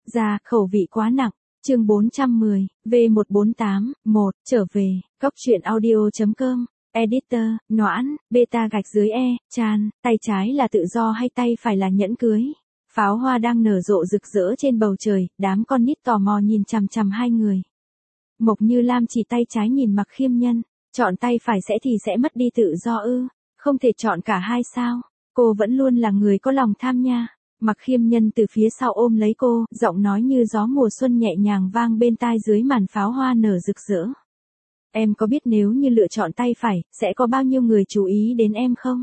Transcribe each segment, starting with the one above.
Ra, khẩu vị quá nặng. Chương 410, V148, 1, trở về, Cóc truyện audio.com, Editor, Noãn, beta gạch dưới E, Chan, tay trái là tự do hay tay phải là nhẫn cưới. Pháo hoa đang nở rộ rực rỡ trên bầu trời, đám con nít tò mò nhìn chằm chằm hai người. Mộc Như Lam chỉ tay trái nhìn Mặc Khiêm Nhân, chọn tay phải sẽ mất đi tự do ư, không thể chọn cả hai sao, cô vẫn luôn là người có lòng tham nha. Mặc Khiêm Nhân từ phía sau ôm lấy cô, giọng nói như gió mùa xuân nhẹ nhàng vang bên tai dưới màn pháo hoa nở rực rỡ. Em có biết nếu như lựa chọn tay phải, sẽ có bao nhiêu người chú ý đến em không?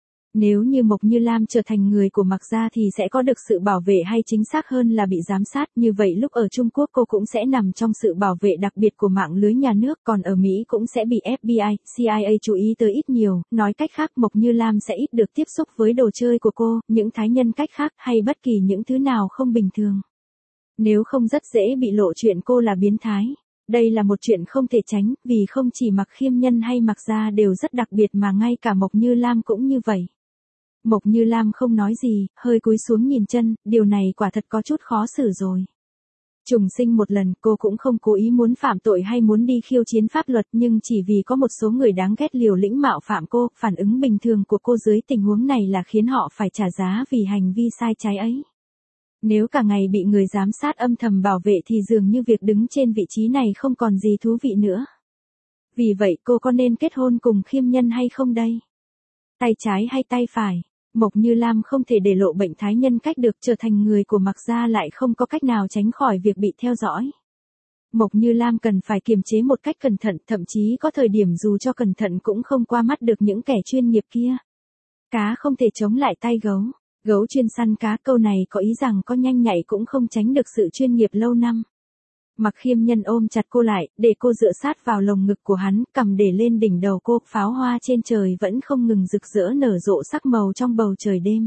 Nếu như Mộc Như Lam trở thành người của Mặc gia thì sẽ có được sự bảo vệ hay chính xác hơn là bị giám sát, như vậy lúc ở Trung Quốc cô cũng sẽ nằm trong sự bảo vệ đặc biệt của mạng lưới nhà nước, còn ở Mỹ cũng sẽ bị FBI, CIA chú ý tới ít nhiều, nói cách khác Mộc Như Lam sẽ ít được tiếp xúc với đồ chơi của cô, những thái nhân cách khác hay bất kỳ những thứ nào không bình thường. Nếu không rất dễ bị lộ chuyện cô là biến thái. Đây là một chuyện không thể tránh, vì không chỉ Mặc Khiêm Nhân hay Mặc gia đều rất đặc biệt mà ngay cả Mộc Như Lam cũng như vậy. Mộc Như Lam không nói gì, hơi cúi xuống nhìn chân, điều này quả thật có chút khó xử rồi. Trùng sinh một lần, cô cũng không cố ý muốn phạm tội hay muốn đi khiêu chiến pháp luật, nhưng chỉ vì có một số người đáng ghét liều lĩnh mạo phạm cô, phản ứng bình thường của cô dưới tình huống này là khiến họ phải trả giá vì hành vi sai trái ấy. Nếu cả ngày bị người giám sát âm thầm bảo vệ thì dường như việc đứng trên vị trí này không còn gì thú vị nữa. Vì vậy cô có nên kết hôn cùng Khiêm Nhân hay không đây? Tay trái hay tay phải? Mộc Như Lam không thể để lộ bệnh thái nhân cách được, trở thành người của Mặc gia lại không có cách nào tránh khỏi việc bị theo dõi. Mộc Như Lam cần phải kiềm chế một cách cẩn thận, thậm chí có thời điểm dù cho cẩn thận cũng không qua mắt được những kẻ chuyên nghiệp kia. Cá không thể chống lại tay gấu. Gấu chuyên săn cá, câu này có ý rằng có nhanh nhạy cũng không tránh được sự chuyên nghiệp lâu năm. Mặc Khiêm Nhân ôm chặt cô lại, để cô dựa sát vào lồng ngực của hắn, cầm để lên đỉnh đầu cô, pháo hoa trên trời vẫn không ngừng rực rỡ nở rộ sắc màu trong bầu trời đêm.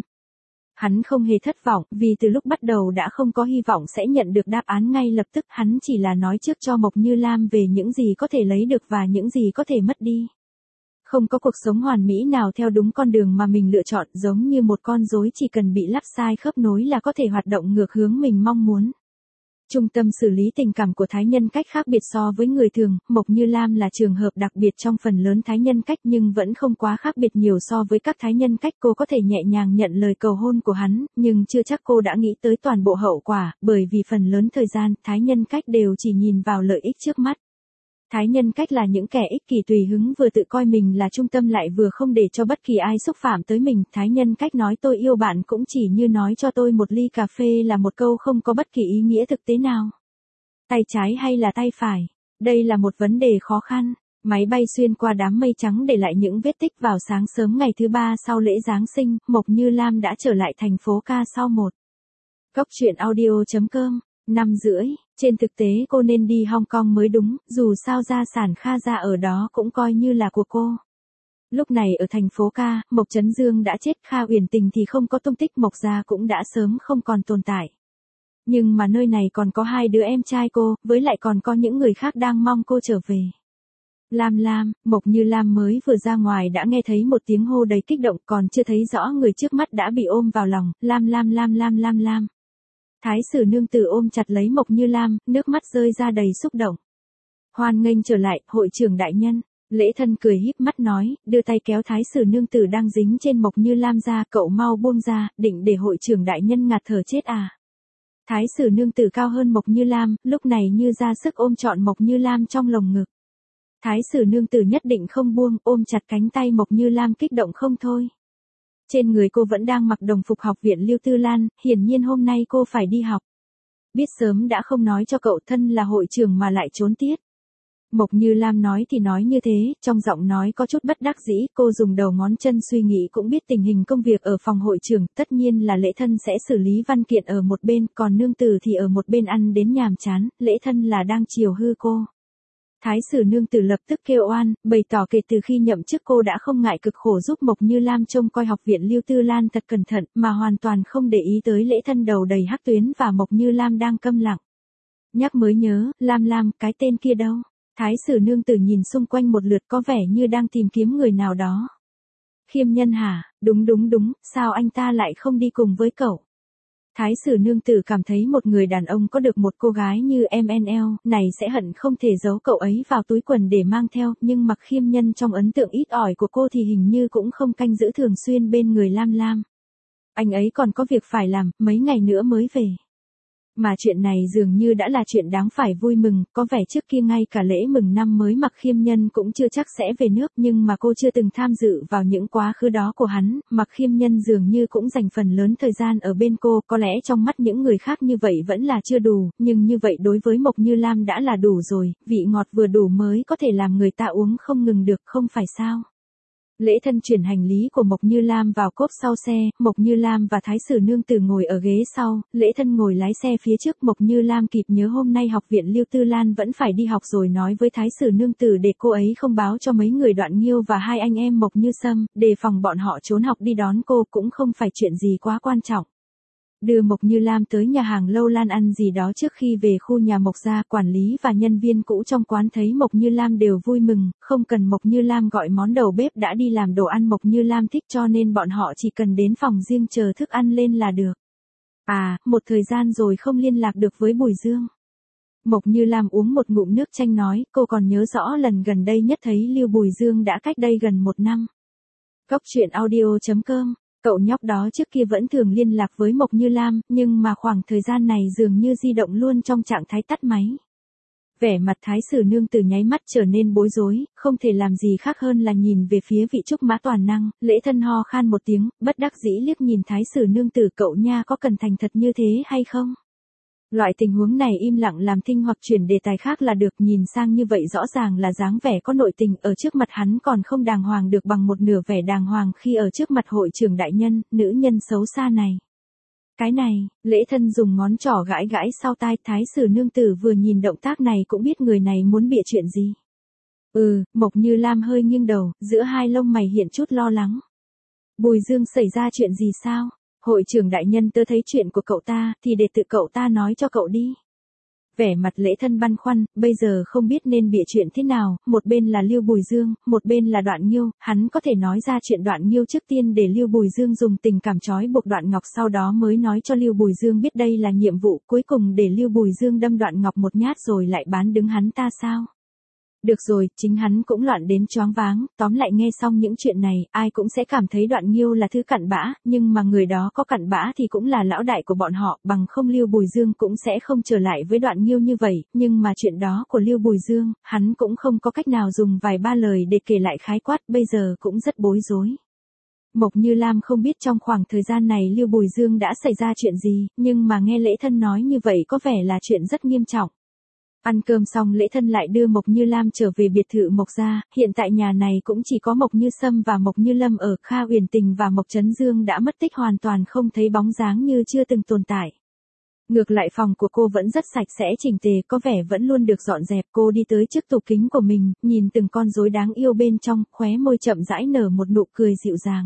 Hắn không hề thất vọng, vì từ lúc bắt đầu đã không có hy vọng sẽ nhận được đáp án ngay lập tức, hắn chỉ là nói trước cho Mộc Như Lam về những gì có thể lấy được và những gì có thể mất đi. Không có cuộc sống hoàn mỹ nào theo đúng con đường mà mình lựa chọn, giống như một con rối chỉ cần bị lắp sai khớp nối là có thể hoạt động ngược hướng mình mong muốn. Trung tâm xử lý tình cảm của thái nhân cách khác biệt so với người thường, Mộc Như Lam là trường hợp đặc biệt trong phần lớn thái nhân cách nhưng vẫn không quá khác biệt nhiều so với các thái nhân cách. Cô có thể nhẹ nhàng nhận lời cầu hôn của hắn, nhưng chưa chắc cô đã nghĩ tới toàn bộ hậu quả, bởi vì phần lớn thời gian, thái nhân cách đều chỉ nhìn vào lợi ích trước mắt. Thái nhân cách là những kẻ ích kỷ tùy hứng, vừa tự coi mình là trung tâm lại vừa không để cho bất kỳ ai xúc phạm tới mình. Thái nhân cách nói tôi yêu bạn cũng chỉ như nói cho tôi một ly cà phê là một câu không có bất kỳ ý nghĩa thực tế nào. Tay trái hay là tay phải? Đây là một vấn đề khó khăn. Máy bay xuyên qua đám mây trắng để lại những vết tích vào sáng sớm ngày thứ ba sau lễ Giáng sinh, Mộc Như Lam đã trở lại thành phố Ca sau một. Cóc truyện audio.com, 5:30, trên thực tế cô nên đi Hong Kong mới đúng, dù sao gia sản Kha gia ở đó cũng coi như là của cô. Lúc này ở thành phố Ca, Mộc Chấn Dương đã chết, Kha Uyển Tình thì không có tung tích, Mộc gia cũng đã sớm không còn tồn tại. Nhưng mà nơi này còn có hai đứa em trai cô, với lại còn có những người khác đang mong cô trở về. Lam Lam, Mộc Như Lam mới vừa ra ngoài đã nghe thấy một tiếng hô đầy kích động, còn chưa thấy rõ người trước mắt đã bị ôm vào lòng, Lam Lam Lam Lam Lam Lam. Thái sử nương tử ôm chặt lấy Mộc Như Lam, nước mắt rơi ra đầy xúc động. Hoan nghênh trở lại, hội trưởng đại nhân. Lễ Thân cười híp mắt nói, đưa tay kéo thái sử nương tử đang dính trên Mộc Như Lam ra, cậu mau buông ra, định để hội trưởng đại nhân ngạt thở chết à. Thái sử nương tử cao hơn Mộc Như Lam, lúc này như ra sức ôm trọn Mộc Như Lam trong lồng ngực. Thái sử nương tử nhất định không buông, ôm chặt cánh tay Mộc Như Lam kích động không thôi. Trên người cô vẫn đang mặc đồng phục học viện Lưu Tư Lan, hiển nhiên hôm nay cô phải đi học. Biết sớm đã không nói cho cậu, thân là hội trưởng mà lại trốn tiết. Mộc Như Lam nói thì nói như thế, trong giọng nói có chút bất đắc dĩ, cô dùng đầu ngón chân suy nghĩ cũng biết tình hình công việc ở phòng hội trưởng, tất nhiên là Lễ Thân sẽ xử lý văn kiện ở một bên, còn nương tử thì ở một bên ăn đến nhàm chán, Lễ Thân là đang chiều hư cô. Thái sử nương tử lập tức kêu oan, bày tỏ kể từ khi nhậm chức cô đã không ngại cực khổ giúp Mộc Như Lam trông coi học viện Lưu Tư Lan thật cẩn thận, mà hoàn toàn không để ý tới Lễ Thân đầu đầy hắc tuyến và Mộc Như Lam đang câm lặng. Nhắc mới nhớ, Lam Lam, cái tên kia đâu? Thái sử nương tử nhìn xung quanh một lượt có vẻ như đang tìm kiếm người nào đó. Khiêm Nhân hả? Đúng, sao anh ta lại không đi cùng với cậu? Thái sử nương tử cảm thấy một người đàn ông có được một cô gái như MNL này sẽ hận không thể giấu cậu ấy vào túi quần để mang theo, nhưng Mặc Khiêm Nhân trong ấn tượng ít ỏi của cô thì hình như cũng không canh giữ thường xuyên bên người Lam Lam. Anh ấy còn có việc phải làm, mấy ngày nữa mới về. Mà chuyện này dường như đã là chuyện đáng phải vui mừng, có vẻ trước kia ngay cả lễ mừng năm mới Mặc Khiêm Nhân cũng chưa chắc sẽ về nước, nhưng mà cô chưa từng tham dự vào những quá khứ đó của hắn, Mặc Khiêm Nhân dường như cũng dành phần lớn thời gian ở bên cô, có lẽ trong mắt những người khác như vậy vẫn là chưa đủ, nhưng như vậy đối với Mộc Như Lam đã là đủ rồi, vị ngọt vừa đủ mới có thể làm người ta uống không ngừng được, không phải sao? Lễ thân chuyển hành lý của Mộc Như Lam vào cốp sau xe, Mộc Như Lam và Thái sử nương tử ngồi ở ghế sau, Lễ thân ngồi lái xe phía trước. Mộc Như Lam kịp nhớ hôm nay học viện Lưu Tư Lan vẫn phải đi học rồi nói với Thái sử nương tử để cô ấy không báo cho mấy người Đoạn Nghiêu và hai anh em Mộc Như Sâm, đề phòng bọn họ trốn học đi đón cô, cũng không phải chuyện gì quá quan trọng. Đưa Mộc Như Lam tới nhà hàng Lâu Lan ăn gì đó trước khi về khu nhà Mộc gia, quản lý và nhân viên cũ trong quán thấy Mộc Như Lam đều vui mừng, không cần Mộc Như Lam gọi món, đầu bếp đã đi làm đồ ăn Mộc Như Lam thích, cho nên bọn họ chỉ cần đến phòng riêng chờ thức ăn lên là được. À, một thời gian rồi không liên lạc được với Bùi Dương. Mộc Như Lam uống một ngụm nước chanh nói, cô còn nhớ rõ lần gần đây nhất thấy Lưu Bùi Dương đã cách đây gần 1 năm. Cóc truyện audio.com. Cậu nhóc đó trước kia vẫn thường liên lạc với Mộc Như Lam, nhưng mà khoảng thời gian này dường như di động luôn trong trạng thái tắt máy. Vẻ mặt Thái sử nương tử nháy mắt trở nên bối rối, không thể làm gì khác hơn là nhìn về phía vị trúc mã toàn năng. Lễ thân ho khan một tiếng, bất đắc dĩ liếc nhìn Thái sử nương tử, cậu nha có cần thành thật như thế hay không? Loại tình huống này im lặng làm thinh hoặc chuyển đề tài khác là được, nhìn sang như vậy rõ ràng là dáng vẻ có nội tình, ở trước mặt hắn còn không đàng hoàng được bằng một nửa vẻ đàng hoàng khi ở trước mặt hội trưởng đại nhân, nữ nhân xấu xa này. Cái này, Lễ thân dùng ngón trỏ gãi gãi sau tai, Thái sử nương tử vừa nhìn động tác này cũng biết người này muốn bịa chuyện gì. Mộc Như Lam hơi nghiêng đầu, giữa hai lông mày hiện chút lo lắng. Bùi Dương xảy ra chuyện gì sao? Hội trưởng đại nhân, tớ thấy chuyện của cậu ta, thì để tự cậu ta nói cho cậu đi. Vẻ mặt Lễ thân băn khoăn, bây giờ không biết nên bịa chuyện thế nào, một bên là Lưu Bùi Dương, một bên là Đoạn Nghiêu, hắn có thể nói ra chuyện Đoạn Nghiêu trước tiên để Lưu Bùi Dương dùng tình cảm trói buộc Đoạn Ngọc, sau đó mới nói cho Lưu Bùi Dương biết đây là nhiệm vụ, cuối cùng để Lưu Bùi Dương đâm Đoạn Ngọc một nhát rồi lại bán đứng hắn ta sao? Được rồi, chính hắn cũng loạn đến choáng váng, tóm lại nghe xong những chuyện này, ai cũng sẽ cảm thấy Đoạn Nghiêu là thứ cặn bã, nhưng mà người đó có cặn bã thì cũng là lão đại của bọn họ, bằng không Lưu Bùi Dương cũng sẽ không trở lại với Đoạn Nghiêu như vậy, nhưng mà chuyện đó của Lưu Bùi Dương, hắn cũng không có cách nào dùng vài ba lời để kể lại khái quát, bây giờ cũng rất bối rối. Mộc Như Lam không biết trong khoảng thời gian này Lưu Bùi Dương đã xảy ra chuyện gì, nhưng mà nghe Lễ thân nói như vậy có vẻ là chuyện rất nghiêm trọng. Ăn cơm xong Lễ thân lại đưa Mộc Như Lam trở về biệt thự Mộc gia, hiện tại nhà này cũng chỉ có Mộc Như Sâm và Mộc Như Lâm ở, Kha Uyển Tình và Mộc Chấn Dương đã mất tích hoàn toàn không thấy bóng dáng như chưa từng tồn tại. Ngược lại phòng của cô vẫn rất sạch sẽ chỉnh tề, có vẻ vẫn luôn được dọn dẹp, cô đi tới trước tủ kính của mình, nhìn từng con rối đáng yêu bên trong, khóe môi chậm rãi nở một nụ cười dịu dàng.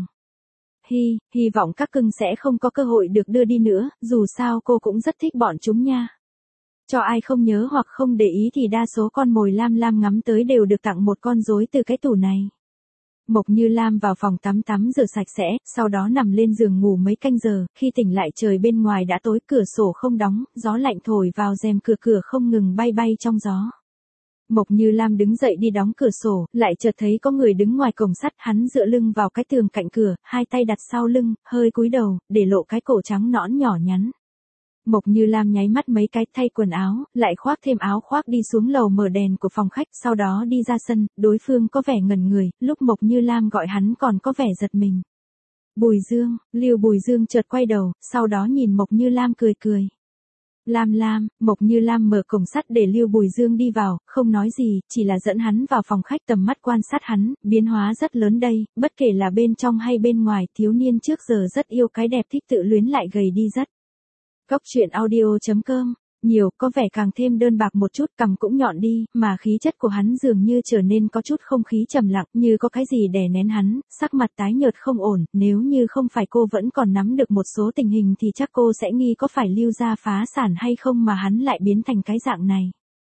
Hy vọng các cưng sẽ không có cơ hội được đưa đi nữa, dù sao cô cũng rất thích bọn chúng nha. Cho ai không nhớ hoặc không để ý thì đa số con mồi Lam Lam ngắm tới đều được tặng một con rối từ cái tủ này. Mộc Như Lam vào phòng tắm rửa sạch sẽ, sau đó nằm lên giường ngủ mấy canh giờ, khi tỉnh lại trời bên ngoài đã tối, cửa sổ không đóng, gió lạnh thổi vào rèm cửa không ngừng bay bay trong gió. Mộc Như Lam đứng dậy đi đóng cửa sổ, lại chợt thấy có người đứng ngoài cổng sắt, hắn dựa lưng vào cái tường cạnh cửa, hai tay đặt sau lưng, hơi cúi đầu, để lộ cái cổ trắng nõn nhỏ nhắn. Mộc Như Lam nháy mắt mấy cái, thay quần áo, lại khoác thêm áo khoác đi xuống lầu mở đèn của phòng khách, sau đó đi ra sân, đối phương có vẻ ngẩn người, lúc Mộc Như Lam gọi hắn còn có vẻ giật mình. Bùi Dương, Lưu Bùi Dương chợt quay đầu, sau đó nhìn Mộc Như Lam cười cười. Lam, Mộc Như Lam mở cổng sắt để Lưu Bùi Dương đi vào, không nói gì, chỉ là dẫn hắn vào phòng khách, tầm mắt quan sát hắn, biến hóa rất lớn đây, bất kể là bên trong hay bên ngoài, thiếu niên trước giờ rất yêu cái đẹp, thích tự luyến lại gầy đi rất. Cóc truyện audio.com, nhiều, có vẻ càng thêm đơn bạc một chút, cằm cũng nhọn đi, mà khí chất của hắn dường như trở nên có chút không khí trầm lặng, như có cái gì đè nén hắn, sắc mặt tái nhợt không ổn, nếu như không phải cô vẫn còn nắm được một số tình hình thì chắc cô sẽ nghi có phải Lưu gia phá sản hay không mà hắn lại biến thành cái dạng này.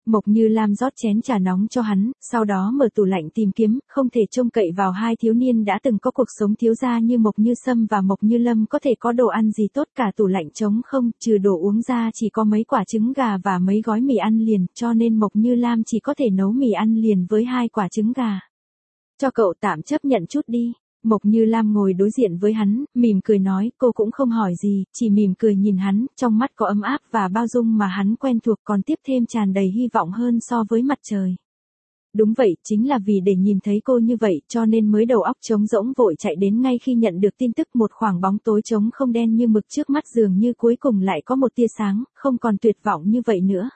Mộc Như Lam rót chén trà nóng cho hắn, sau đó mở tủ lạnh tìm kiếm, không thể trông cậy vào hai thiếu niên đã từng có cuộc sống thiếu gia như Mộc Như Sâm và Mộc Như Lâm có thể có đồ ăn gì tốt, cả tủ lạnh trống không, trừ đồ uống ra chỉ có mấy quả trứng gà và mấy gói mì ăn liền, cho nên Mộc Như Lam chỉ có thể nấu mì ăn liền với 2 quả trứng gà. Cho cậu tạm chấp nhận chút đi. Mộc Như Lam ngồi đối diện với hắn, mỉm cười nói, cô cũng không hỏi gì, chỉ mỉm cười nhìn hắn, trong mắt có ấm áp và bao dung mà hắn quen thuộc, còn tiếp thêm tràn đầy hy vọng hơn so với mặt trời. Đúng vậy, chính là vì để nhìn thấy cô như vậy, cho nên mới đầu óc trống rỗng vội chạy đến ngay khi nhận được tin tức, một khoảng bóng tối trống không đen như mực trước mắt dường như cuối cùng lại có một tia sáng, không còn tuyệt vọng như vậy nữa.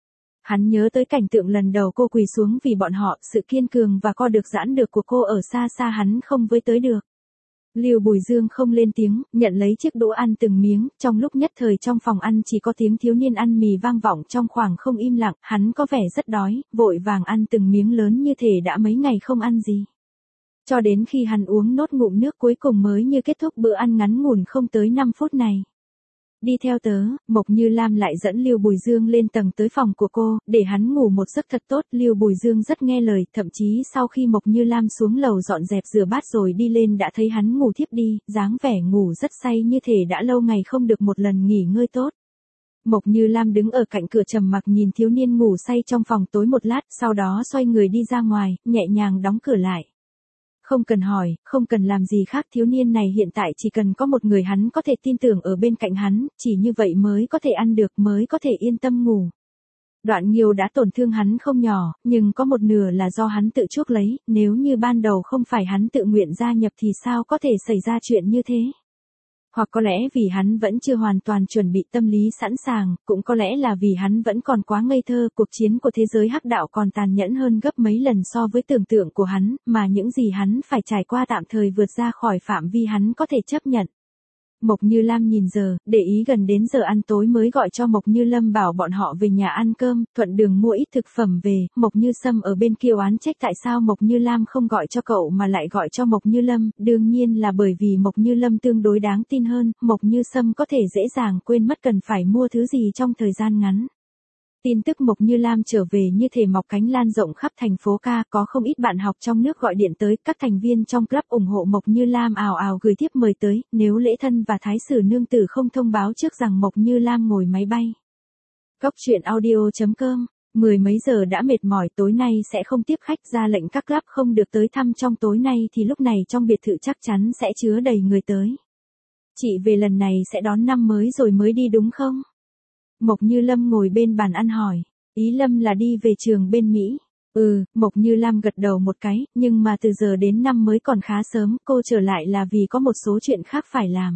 Hắn nhớ tới cảnh tượng lần đầu cô quỳ xuống vì bọn họ, sự kiên cường và co được giãn được của cô ở xa xa hắn không với tới được. Lưu Bùi Dương không lên tiếng, nhận lấy chiếc đũa ăn từng miếng, trong lúc nhất thời trong phòng ăn chỉ có tiếng thiếu niên ăn mì vang vọng trong khoảng không im lặng, hắn có vẻ rất đói, vội vàng ăn từng miếng lớn như thể đã mấy ngày không ăn gì. Cho đến khi hắn uống nốt ngụm nước cuối cùng mới như kết thúc bữa ăn ngắn ngủn không tới 5 phút này. Đi theo tớ, Mộc Như Lam lại dẫn Lưu Bùi Dương lên tầng tới phòng của cô, để hắn ngủ một giấc thật tốt. Lưu Bùi Dương rất nghe lời, thậm chí sau khi Mộc Như Lam xuống lầu dọn dẹp rửa bát rồi đi lên đã thấy hắn ngủ thiếp đi, dáng vẻ ngủ rất say như thể đã lâu ngày không được một lần nghỉ ngơi tốt. Mộc Như Lam đứng ở cạnh cửa trầm mặc nhìn thiếu niên ngủ say trong phòng tối một lát, sau đó xoay người đi ra ngoài, nhẹ nhàng đóng cửa lại. Không cần hỏi, không cần làm gì khác, thiếu niên này hiện tại chỉ cần có một người hắn có thể tin tưởng ở bên cạnh hắn, chỉ như vậy mới có thể ăn được, mới có thể yên tâm ngủ. Đoạn Nghiêu đã tổn thương hắn không nhỏ, nhưng có một nửa là do hắn tự chuốc lấy, nếu như ban đầu không phải hắn tự nguyện gia nhập thì sao có thể xảy ra chuyện như thế. Hoặc có lẽ vì hắn vẫn chưa hoàn toàn chuẩn bị tâm lý sẵn sàng, cũng có lẽ là vì hắn vẫn còn quá ngây thơ, cuộc chiến của thế giới hắc đạo còn tàn nhẫn hơn gấp mấy lần so với tưởng tượng của hắn, mà những gì hắn phải trải qua tạm thời vượt ra khỏi phạm vi hắn có thể chấp nhận. Mộc Như Lam nhìn giờ, để ý gần đến giờ ăn tối mới gọi cho Mộc Như Lâm bảo bọn họ về nhà ăn cơm, thuận đường mua ít thực phẩm về. Mộc Như Sâm ở bên kia oán trách tại sao Mộc Như Lam không gọi cho cậu mà lại gọi cho Mộc Như Lâm, đương nhiên là bởi vì Mộc Như Lâm tương đối đáng tin hơn, Mộc Như Sâm có thể dễ dàng quên mất cần phải mua thứ gì trong thời gian ngắn. Tin tức Mộc Như Lam trở về như thể mọc cánh lan rộng khắp thành phố ca, có không ít bạn học trong nước gọi điện tới, các thành viên trong club ủng hộ Mộc Như Lam ào ào gửi thiếp mời tới, nếu Lễ Thân và Thái Sử Nương Tử không thông báo trước rằng Mộc Như Lam ngồi máy bay. Góc truyện audio.com, 10 mấy giờ đã mệt mỏi, tối nay sẽ không tiếp khách, ra lệnh các club không được tới thăm trong tối nay thì lúc này trong biệt thự chắc chắn sẽ chứa đầy người tới. Chị về lần này sẽ đón năm mới rồi mới đi đúng không? Mộc Như Lâm ngồi bên bàn ăn hỏi. Ý Lâm là đi về trường bên Mỹ. Mộc Như Lam gật đầu một cái, nhưng mà từ giờ đến năm mới còn khá sớm, cô trở lại là vì có một số chuyện khác phải làm.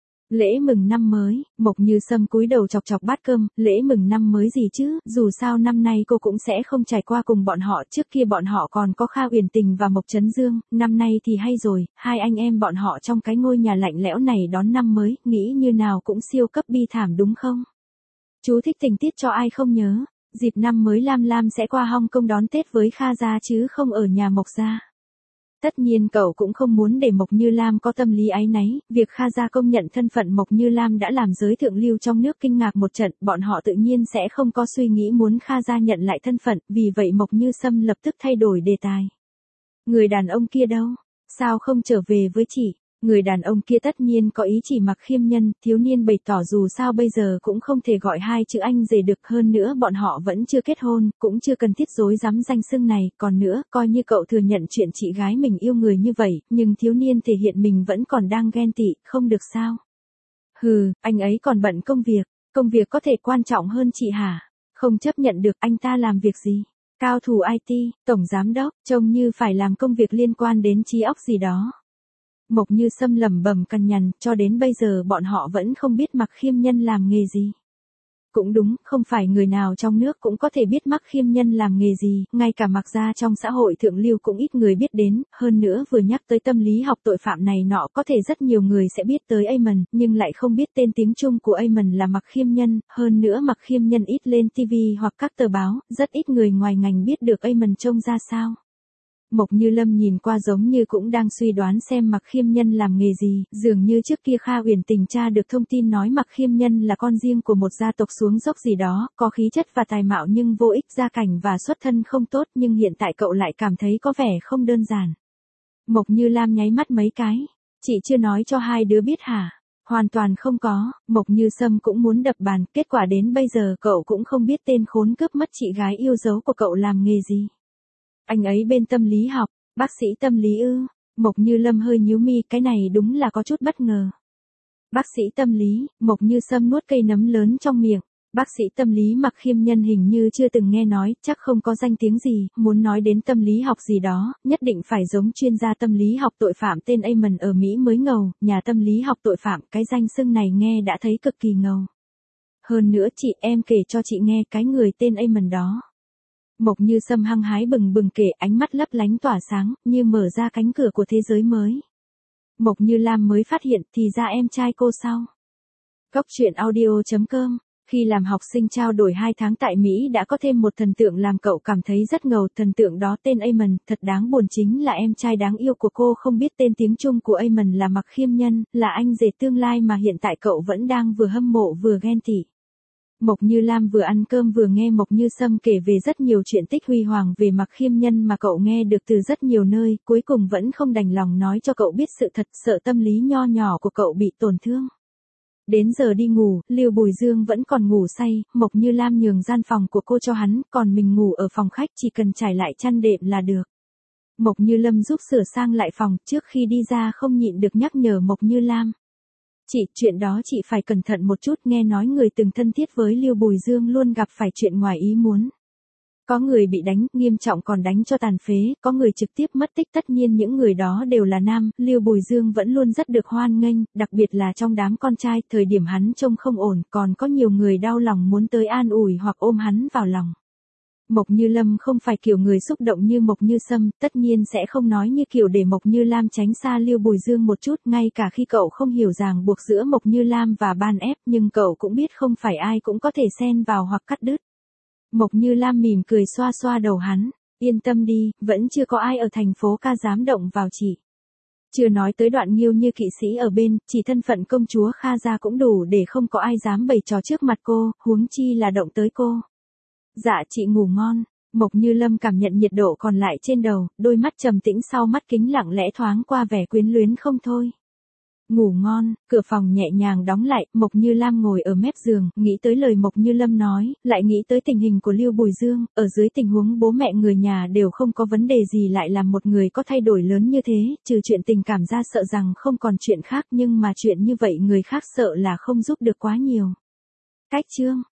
Lễ mừng năm mới, Mộc Như Sâm cúi đầu chọc chọc bát cơm, lễ mừng năm mới gì chứ, dù sao năm nay cô cũng sẽ không trải qua cùng bọn họ, trước kia bọn họ còn có Kha Uyển Tình và Mộc Chấn Dương, năm nay thì hay rồi, hai anh em bọn họ trong cái ngôi nhà lạnh lẽo này đón năm mới, nghĩ như nào cũng siêu cấp bi thảm đúng không? Chú thích tình tiết cho ai không nhớ, dịp năm mới Lam Lam sẽ qua Hong Kong đón Tết với Kha gia chứ không ở nhà Mộc gia. Tất nhiên cậu cũng không muốn để Mộc Như Lam có tâm lý áy náy, việc Kha gia công nhận thân phận Mộc Như Lam đã làm giới thượng lưu trong nước kinh ngạc một trận, bọn họ tự nhiên sẽ không có suy nghĩ muốn Kha gia nhận lại thân phận, vì vậy Mộc Như Sâm lập tức thay đổi đề tài. Người đàn ông kia đâu? Sao không trở về với chị? Người đàn ông kia tất nhiên có ý chỉ Mặc Khiêm Nhân, thiếu niên bày tỏ dù sao bây giờ cũng không thể gọi hai chữ anh rể được, hơn nữa bọn họ vẫn chưa kết hôn, cũng chưa cần thiết rối rắm danh xưng này, còn nữa, coi như cậu thừa nhận chuyện chị gái mình yêu người như vậy, nhưng thiếu niên thể hiện mình vẫn còn đang ghen tị, không được sao? Anh ấy còn bận công việc có thể quan trọng hơn chị hả? Không chấp nhận được, anh ta làm việc gì? Cao thủ IT, tổng giám đốc, trông như phải làm công việc liên quan đến trí óc gì đó. Mộc Như Sâm lẩm bẩm cằn nhằn, cho đến bây giờ bọn họ vẫn không biết Mặc Khiêm Nhân làm nghề gì. Cũng đúng, không phải người nào trong nước cũng có thể biết Mặc Khiêm Nhân làm nghề gì, ngay cả Mặc gia trong xã hội thượng lưu cũng ít người biết đến, hơn nữa vừa nhắc tới tâm lý học tội phạm này nọ có thể rất nhiều người sẽ biết tới Eamon, nhưng lại không biết tên tiếng Trung của Eamon là Mặc Khiêm Nhân, hơn nữa Mặc Khiêm Nhân ít lên TV hoặc các tờ báo, rất ít người ngoài ngành biết được Eamon trông ra sao. Mộc Như Lâm nhìn qua giống như cũng đang suy đoán xem Mạc Khiêm Nhân làm nghề gì, dường như trước kia Kha Uyển Tình tra được thông tin nói Mạc Khiêm Nhân là con riêng của một gia tộc xuống dốc gì đó, có khí chất và tài mạo nhưng vô ích, gia cảnh và xuất thân không tốt, nhưng hiện tại cậu lại cảm thấy có vẻ không đơn giản. Mộc Như Lam nháy mắt mấy cái, chị chưa nói cho hai đứa biết hả? Hoàn toàn không có, Mộc Như Sâm cũng muốn đập bàn, kết quả đến bây giờ cậu cũng không biết tên khốn cướp mất chị gái yêu dấu của cậu làm nghề gì. Anh ấy bên tâm lý học, bác sĩ tâm lý ư? Mộc Như Lâm hơi nhíu mi, cái này đúng là có chút bất ngờ. Bác sĩ tâm lý, Mộc Như Sâm nuốt cây nấm lớn trong miệng. Bác sĩ tâm lý Mạc Khiêm Nhân hình như chưa từng nghe nói, chắc không có danh tiếng gì, muốn nói đến tâm lý học gì đó, nhất định phải giống chuyên gia tâm lý học tội phạm tên Amon ở Mỹ mới ngầu, nhà tâm lý học tội phạm, cái danh xưng này nghe đã thấy cực kỳ ngầu. Hơn nữa chị, em kể cho chị nghe cái người tên Amon đó. Mộc Như Sâm hăng hái bừng bừng kể, ánh mắt lấp lánh tỏa sáng, như mở ra cánh cửa của thế giới mới. Mộc Như Lam mới phát hiện, thì ra em trai cô sao? Cốc truyện audio.com. Khi làm học sinh trao đổi 2 tháng tại Mỹ đã có thêm một thần tượng làm cậu cảm thấy rất ngầu, thần tượng đó tên Amon, thật đáng buồn chính là em trai đáng yêu của cô không biết tên tiếng Trung của Amon là Mạc Khiêm Nhân, là anh rể tương lai mà hiện tại cậu vẫn đang vừa hâm mộ vừa ghen tị. Mộc Như Lam vừa ăn cơm vừa nghe Mộc Như Sâm kể về rất nhiều chuyện tích huy hoàng về Mạc Khiêm Nhân mà cậu nghe được từ rất nhiều nơi, cuối cùng vẫn không đành lòng nói cho cậu biết sự thật, sợ tâm lý nho nhỏ của cậu bị tổn thương. Đến giờ đi ngủ, Lưu Bùi Dương vẫn còn ngủ say, Mộc Như Lam nhường gian phòng của cô cho hắn, còn mình ngủ ở phòng khách chỉ cần trải lại chăn đệm là được. Mộc Như Lâm giúp sửa sang lại phòng, trước khi đi ra không nhịn được nhắc nhở Mộc Như Lam. Chị, chuyện đó chị phải cẩn thận một chút, nghe nói người từng thân thiết với Lưu Bùi Dương luôn gặp phải chuyện ngoài ý muốn. Có người bị đánh, nghiêm trọng còn đánh cho tàn phế, có người trực tiếp mất tích, tất nhiên những người đó đều là nam, Lưu Bùi Dương vẫn luôn rất được hoan nghênh, đặc biệt là trong đám con trai, thời điểm hắn trông không ổn, còn có nhiều người đau lòng muốn tới an ủi hoặc ôm hắn vào lòng. Mộc Như Lâm không phải kiểu người xúc động như Mộc Như Sâm, tất nhiên sẽ không nói như kiểu để Mộc Như Lam tránh xa Lưu Bùi Dương một chút, ngay cả khi cậu không hiểu ràng buộc giữa Mộc Như Lam và Ban ép, nhưng cậu cũng biết không phải ai cũng có thể xen vào hoặc cắt đứt. Mộc Như Lam mỉm cười xoa xoa đầu hắn, yên tâm đi, vẫn chưa có ai ở thành phố ca dám động vào chị. Chưa nói tới đoạn nghiêu như kỵ sĩ ở bên, chỉ thân phận công chúa Kha gia cũng đủ để không có ai dám bày trò trước mặt cô, huống chi là động tới cô. Dạ chị ngủ ngon. Mộc Như Lâm cảm nhận nhiệt độ còn lại trên đầu, đôi mắt trầm tĩnh sau mắt kính lặng lẽ thoáng qua vẻ quyến luyến không thôi. Ngủ ngon, cửa phòng nhẹ nhàng đóng lại, Mộc Như Lam ngồi ở mép giường, nghĩ tới lời Mộc Như Lâm nói, lại nghĩ tới tình hình của Lưu Bùi Dương, ở dưới tình huống bố mẹ người nhà đều không có vấn đề gì lại làm một người có thay đổi lớn như thế, trừ chuyện tình cảm ra sợ rằng không còn chuyện khác, nhưng mà chuyện như vậy người khác sợ là không giúp được quá nhiều. Cách chương